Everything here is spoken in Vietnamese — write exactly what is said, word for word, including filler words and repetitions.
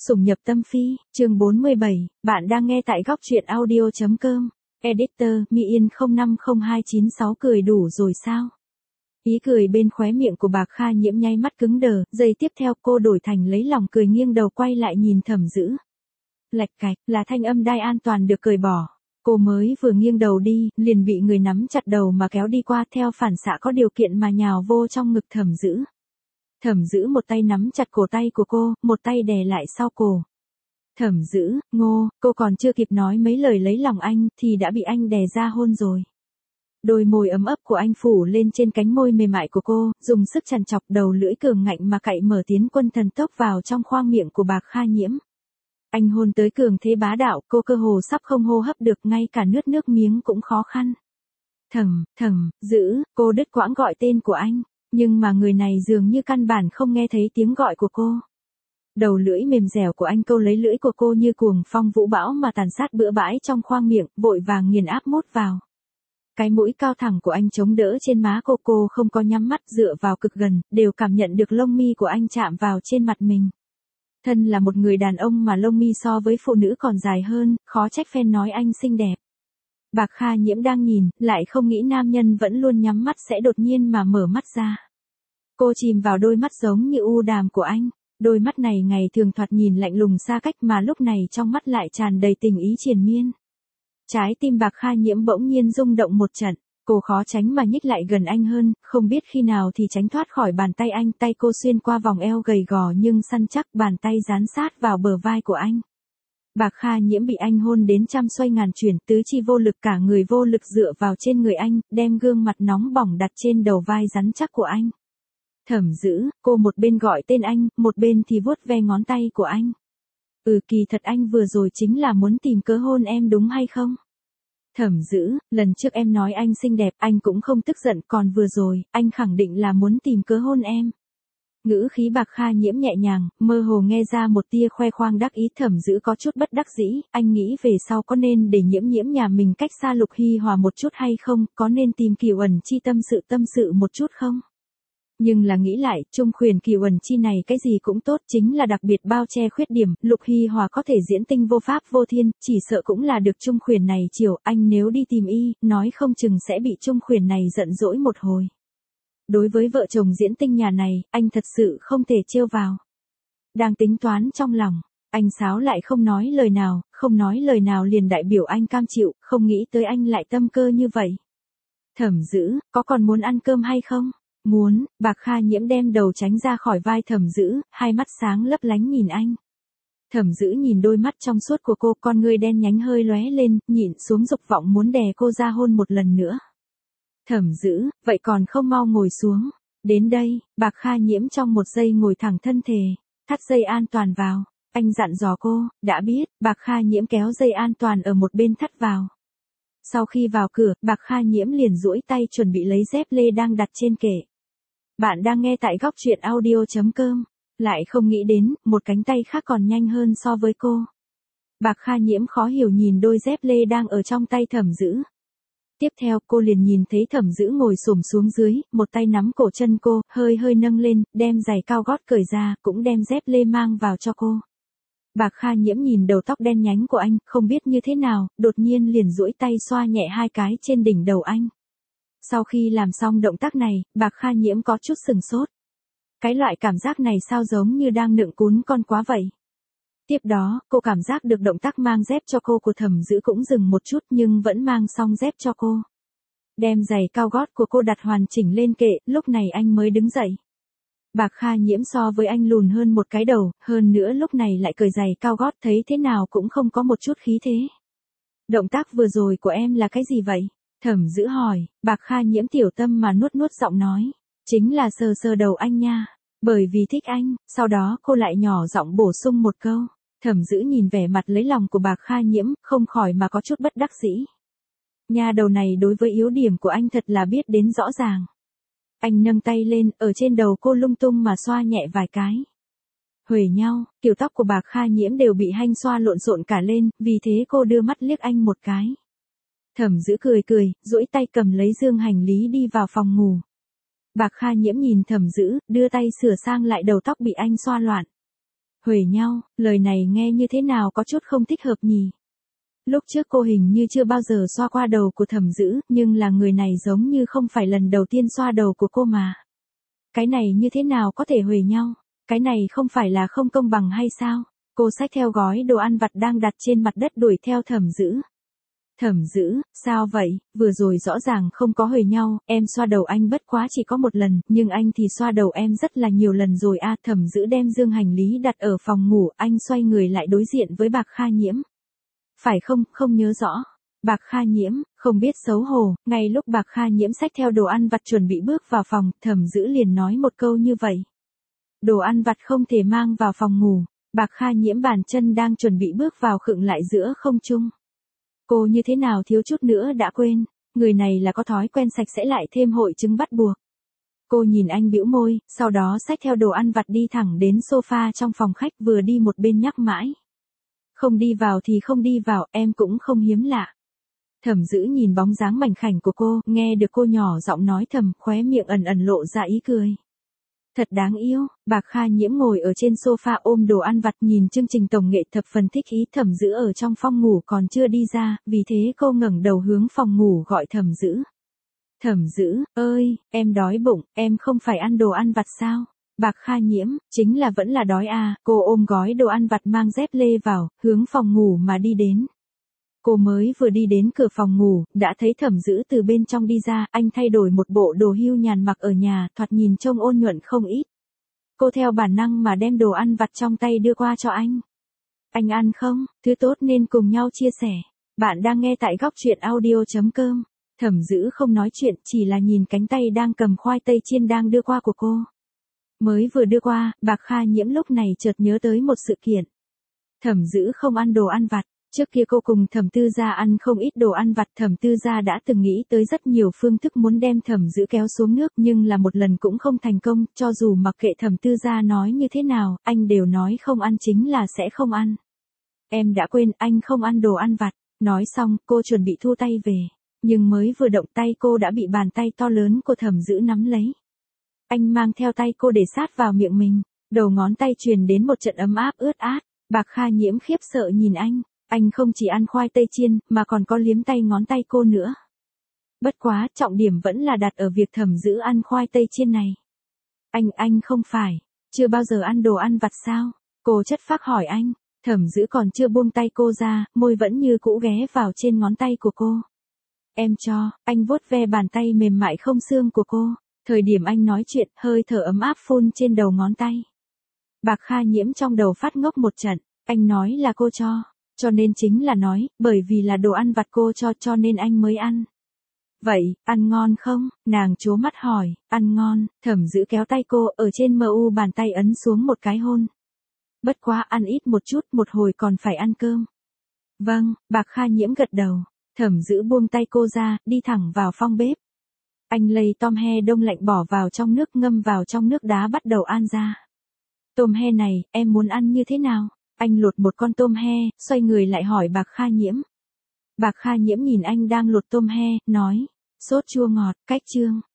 Sủng nhập tâm phi, chương bốn mươi bảy, bạn đang nghe tại góc truyện audio.com. Editor, Mi Yên không năm không hai chín sáu cười đủ rồi sao? Ý cười bên khóe miệng của Bạc Kha Nhiễm nháy mắt cứng đờ, giây tiếp theo cô đổi thành lấy lòng cười nghiêng đầu quay lại nhìn Thẩm Dữ. Lạch cạch, là thanh âm đai an toàn được cởi bỏ. Cô mới vừa nghiêng đầu đi, liền bị người nắm chặt đầu mà kéo đi qua theo phản xạ có điều kiện mà nhào vô trong ngực Thẩm Dữ. Thẩm Dữ một tay nắm chặt cổ tay của cô, một tay đè lại sau cổ. Thẩm Dữ, Ngô, cô còn chưa kịp nói mấy lời lấy lòng anh, thì đã bị anh đè ra hôn rồi. Đôi môi ấm ấp của anh phủ lên trên cánh môi mềm mại của cô, dùng sức chằn chọc đầu lưỡi cường ngạnh mà cạy mở tiến quân thần tốc vào trong khoang miệng của Bạc Kha Nhiễm. Anh hôn tới cường thế bá đạo, cô cơ hồ sắp không hô hấp được, ngay cả nuốt nước miếng cũng khó khăn. Thẩm, Thẩm Dữ, cô đứt quãng gọi tên của anh. Nhưng mà người này dường như căn bản không nghe thấy tiếng gọi của cô. Đầu lưỡi mềm dẻo của anh câu lấy lưỡi của cô như cuồng phong vũ bão mà tàn sát bừa bãi trong khoang miệng, vội vàng nghiền áp mút vào. Cái mũi cao thẳng của anh chống đỡ trên má cô, cô không có nhắm mắt, dựa vào cực gần, đều cảm nhận được lông mi của anh chạm vào trên mặt mình. Thân là một người đàn ông mà lông mi so với phụ nữ còn dài hơn, khó trách fan nói anh xinh đẹp. Bạc Kha Nhiễm đang nhìn, lại không nghĩ nam nhân vẫn luôn nhắm mắt sẽ đột nhiên mà mở mắt ra. Cô chìm vào đôi mắt giống như u đàm của anh. Đôi mắt này ngày thường thoạt nhìn lạnh lùng xa cách mà lúc này trong mắt lại tràn đầy tình ý triền miên. Trái tim Bạc Kha Nhiễm bỗng nhiên rung động một trận. Cô khó tránh mà nhích lại gần anh hơn, không biết khi nào thì tránh thoát khỏi bàn tay anh. Tay cô xuyên qua vòng eo gầy gò nhưng săn chắc, bàn tay dán sát vào bờ vai của anh. Bạc Kha Nhiễm bị anh hôn đến trăm xoay ngàn chuyển, tứ chi vô lực, cả người vô lực dựa vào trên người anh, đem gương mặt nóng bỏng đặt trên đầu vai rắn chắc của anh. Thẩm Dữ, cô một bên gọi tên anh, một bên thì vuốt ve ngón tay của anh. Ừ, kỳ thật anh vừa rồi chính là muốn tìm cớ hôn em đúng hay không? Thẩm Dữ, lần trước em nói anh xinh đẹp, anh cũng không tức giận, còn vừa rồi, anh khẳng định là muốn tìm cớ hôn em. Ngữ khí Bạc Kha Nhiễm nhẹ nhàng, mơ hồ nghe ra một tia khoe khoang đắc ý. Thẩm Dữ có chút bất đắc dĩ, anh nghĩ về sau có nên để Nhiễm Nhiễm nhà mình cách xa Lục Hy Hòa một chút hay không, có nên tìm Kiều Ẩn Chi tâm sự tâm sự một chút không? Nhưng là nghĩ lại, Trung Khuyển Kiều Ẩn Chi này cái gì cũng tốt, chính là đặc biệt bao che khuyết điểm. Lục Hy Hòa có thể diễn tinh vô pháp vô thiên, chỉ sợ cũng là được Trung Khuyển này chiều. Anh nếu đi tìm y, nói không chừng sẽ bị Trung Khuyển này giận dỗi một hồi. Đối với vợ chồng diễn tinh nhà này, anh thật sự không thể trêu vào. Đang tính toán trong lòng, anh Sáo lại không nói lời nào, không nói lời nào liền đại biểu anh cam chịu, không nghĩ tới anh lại tâm cơ như vậy. Thẩm Dữ, có còn muốn ăn cơm hay không? Muốn. Bạc Kha Nhiễm đem đầu tránh ra khỏi vai Thẩm Dữ, hai mắt sáng lấp lánh nhìn anh. Thẩm Dữ nhìn đôi mắt trong suốt của cô, con ngươi đen nhánh hơi lóe lên, nhịn xuống dục vọng muốn đè cô ra hôn một lần nữa. Thẩm Dữ, vậy còn không mau ngồi xuống. Đến đây, Bạc Kha Nhiễm trong một giây ngồi thẳng thân thể, thắt dây an toàn vào. Anh dặn dò cô, đã biết. Bạc Kha Nhiễm kéo dây an toàn ở một bên thắt vào. Sau khi vào cửa, Bạc Kha Nhiễm liền duỗi tay chuẩn bị lấy dép lê đang đặt trên kệ. Bạn đang nghe tại góc truyện audio.com. Lại không nghĩ đến, một cánh tay khác còn nhanh hơn so với cô. Bạc Kha Nhiễm khó hiểu nhìn đôi dép lê đang ở trong tay Thẩm Dữ. Tiếp theo cô liền nhìn thấy Thẩm Dữ ngồi xổm xuống dưới, một tay nắm cổ chân cô, hơi hơi nâng lên, đem giày cao gót cởi ra, cũng đem dép lê mang vào cho cô. Bạc Kha Nhiễm nhìn đầu tóc đen nhánh của anh, không biết như thế nào, đột nhiên liền duỗi tay xoa nhẹ hai cái trên đỉnh đầu anh. Sau khi làm xong động tác này, Bạc Kha Nhiễm có chút sừng sốt. Cái loại cảm giác này sao giống như đang nựng cún con quá vậy. Tiếp đó, cô cảm giác được động tác mang dép cho cô của Thẩm Dữ cũng dừng một chút nhưng vẫn mang xong dép cho cô. Đem giày cao gót của cô đặt hoàn chỉnh lên kệ, lúc này anh mới đứng dậy. Bạc Kha Nhiễm so với anh lùn hơn một cái đầu, hơn nữa lúc này lại cởi giày cao gót, thấy thế nào cũng không có một chút khí thế. Động tác vừa rồi của em là cái gì vậy? Thẩm Dữ hỏi. Bạc Kha Nhiễm tiểu tâm mà nuốt nuốt giọng nói. Chính là sờ sờ đầu anh nha. Bởi vì thích anh. Sau đó cô lại nhỏ giọng bổ sung một câu. Thẩm Dữ nhìn vẻ mặt lấy lòng của Bạc Kha Nhiễm, không khỏi mà có chút bất đắc dĩ. Nha đầu này đối với yếu điểm của anh thật là biết đến rõ ràng. Anh nâng tay lên, ở trên đầu cô lung tung mà xoa nhẹ vài cái. Huề nhau, kiểu tóc của Bạc Kha Nhiễm đều bị hanh xoa lộn xộn cả lên, vì thế cô đưa mắt liếc anh một cái. Thẩm Dữ cười cười, duỗi tay cầm lấy dương hành lý đi vào phòng ngủ. Bạc Kha Nhiễm nhìn Thẩm Dữ, đưa tay sửa sang lại đầu tóc bị anh xoa loạn. Huề nhau, lời này nghe như thế nào có chút không thích hợp nhỉ? Lúc trước cô hình như chưa bao giờ xoa qua đầu của Thẩm Dữ, nhưng là người này giống như không phải lần đầu tiên xoa đầu của cô mà. Cái này như thế nào có thể huề nhau? Cái này không phải là không công bằng hay sao? Cô xách theo gói đồ ăn vặt đang đặt trên mặt đất đuổi theo Thẩm Dữ. Thẩm Dữ, sao vậy, vừa rồi rõ ràng không có huề nhau, em xoa đầu anh bất quá chỉ có một lần, nhưng anh thì xoa đầu em rất là nhiều lần rồi a. Thẩm Dữ đem dương hành lý đặt ở phòng ngủ, anh xoay người lại đối diện với Bạc Kha Nhiễm. Phải không, không nhớ rõ. Bạc Kha Nhiễm, không biết xấu hổ, ngay lúc Bạc Kha Nhiễm xách theo đồ ăn vặt chuẩn bị bước vào phòng, Thẩm Dữ liền nói một câu như vậy. Đồ ăn vặt không thể mang vào phòng ngủ. Bạc Kha Nhiễm bàn chân đang chuẩn bị bước vào khựng lại giữa không trung. Cô như thế nào thiếu chút nữa đã quên, người này là có thói quen sạch sẽ lại thêm hội chứng bắt buộc. Cô nhìn anh bĩu môi, sau đó xách theo đồ ăn vặt đi thẳng đến sofa trong phòng khách vừa đi một bên nhắc mãi. Không đi vào thì không đi vào, em cũng không hiếm lạ. Thẩm Dữ nhìn bóng dáng mảnh khảnh của cô, nghe được cô nhỏ giọng nói thầm, khóe miệng ẩn ẩn lộ ra ý cười. Thật đáng yêu. Bạc Kha Nhiễm ngồi ở trên sofa ôm đồ ăn vặt nhìn chương trình tổng nghệ thập phần thích ý. Thẩm Dữ ở trong phòng ngủ còn chưa đi ra, vì thế cô ngẩng đầu hướng phòng ngủ gọi Thẩm Dữ. Thẩm Dữ, ơi, em đói bụng, em không phải ăn đồ ăn vặt sao? Bạc Kha Nhiễm, chính là vẫn là đói à, cô ôm gói đồ ăn vặt mang dép lê vào, hướng phòng ngủ mà đi đến. Cô mới vừa đi đến cửa phòng ngủ, đã thấy Thẩm Dữ từ bên trong đi ra, anh thay đổi một bộ đồ hưu nhàn mặc ở nhà, thoạt nhìn trông ôn nhuận không ít. Cô theo bản năng mà đem đồ ăn vặt trong tay đưa qua cho anh. Anh ăn không? Thứ tốt nên cùng nhau chia sẻ. Bạn đang nghe tại góc truyện audio chấm com. Thẩm Dữ không nói chuyện, chỉ là nhìn cánh tay đang cầm khoai tây chiên đang đưa qua của cô. Mới vừa đưa qua, Bạc Kha Nhiễm lúc này chợt nhớ tới một sự kiện. Thẩm Dữ không ăn đồ ăn vặt. Trước kia cô cùng Thẩm Tư Gia ăn không ít đồ ăn vặt, Thẩm Tư Gia đã từng nghĩ tới rất nhiều phương thức muốn đem Thẩm Dữ kéo xuống nước, nhưng là một lần cũng không thành công, cho dù mặc kệ Thẩm Tư Gia nói như thế nào, anh đều nói không ăn chính là sẽ không ăn. Em đã quên, anh không ăn đồ ăn vặt. Nói xong, cô chuẩn bị thu tay về, nhưng mới vừa động tay cô đã bị bàn tay to lớn của Thẩm Dữ nắm lấy. Anh mang theo tay cô để sát vào miệng mình, đầu ngón tay truyền đến một trận ấm áp ướt át. Bạc Kha Nhiễm khiếp sợ nhìn anh. Anh không chỉ ăn khoai tây chiên, mà còn có liếm tay ngón tay cô nữa. Bất quá, trọng điểm vẫn là đặt ở việc Thẩm Dữ ăn khoai tây chiên này. Anh, anh không phải, chưa bao giờ ăn đồ ăn vặt sao? Cô chất phác hỏi anh. Thẩm Dữ còn chưa buông tay cô ra, môi vẫn như cũ ghé vào trên ngón tay của cô. Em cho, anh vuốt ve bàn tay mềm mại không xương của cô. Thời điểm anh nói chuyện, hơi thở ấm áp phun trên đầu ngón tay. Bạc Kha Nhiễm trong đầu phát ngốc một trận, anh nói là cô cho. Cho nên chính là nói, bởi vì là đồ ăn vặt cô cho cho nên anh mới ăn. Vậy, ăn ngon không? Nàng trố mắt hỏi, ăn ngon. Thẩm Dữ kéo tay cô, ở trên mờ u bàn tay ấn xuống một cái hôn. Bất quá ăn ít một chút, một hồi còn phải ăn cơm. Vâng, Bạc Kha Nhiễm gật đầu. Thẩm Dữ buông tay cô ra, đi thẳng vào phòng bếp. Anh lấy tôm he đông lạnh bỏ vào trong nước ngâm vào trong nước đá bắt đầu ăn ra. Tôm he này, em muốn ăn như thế nào? Anh lột một con tôm he, xoay người lại hỏi Bạc Kha Nhiễm. Bạc Kha Nhiễm nhìn anh đang lột tôm he, nói, sốt chua ngọt, cách chương.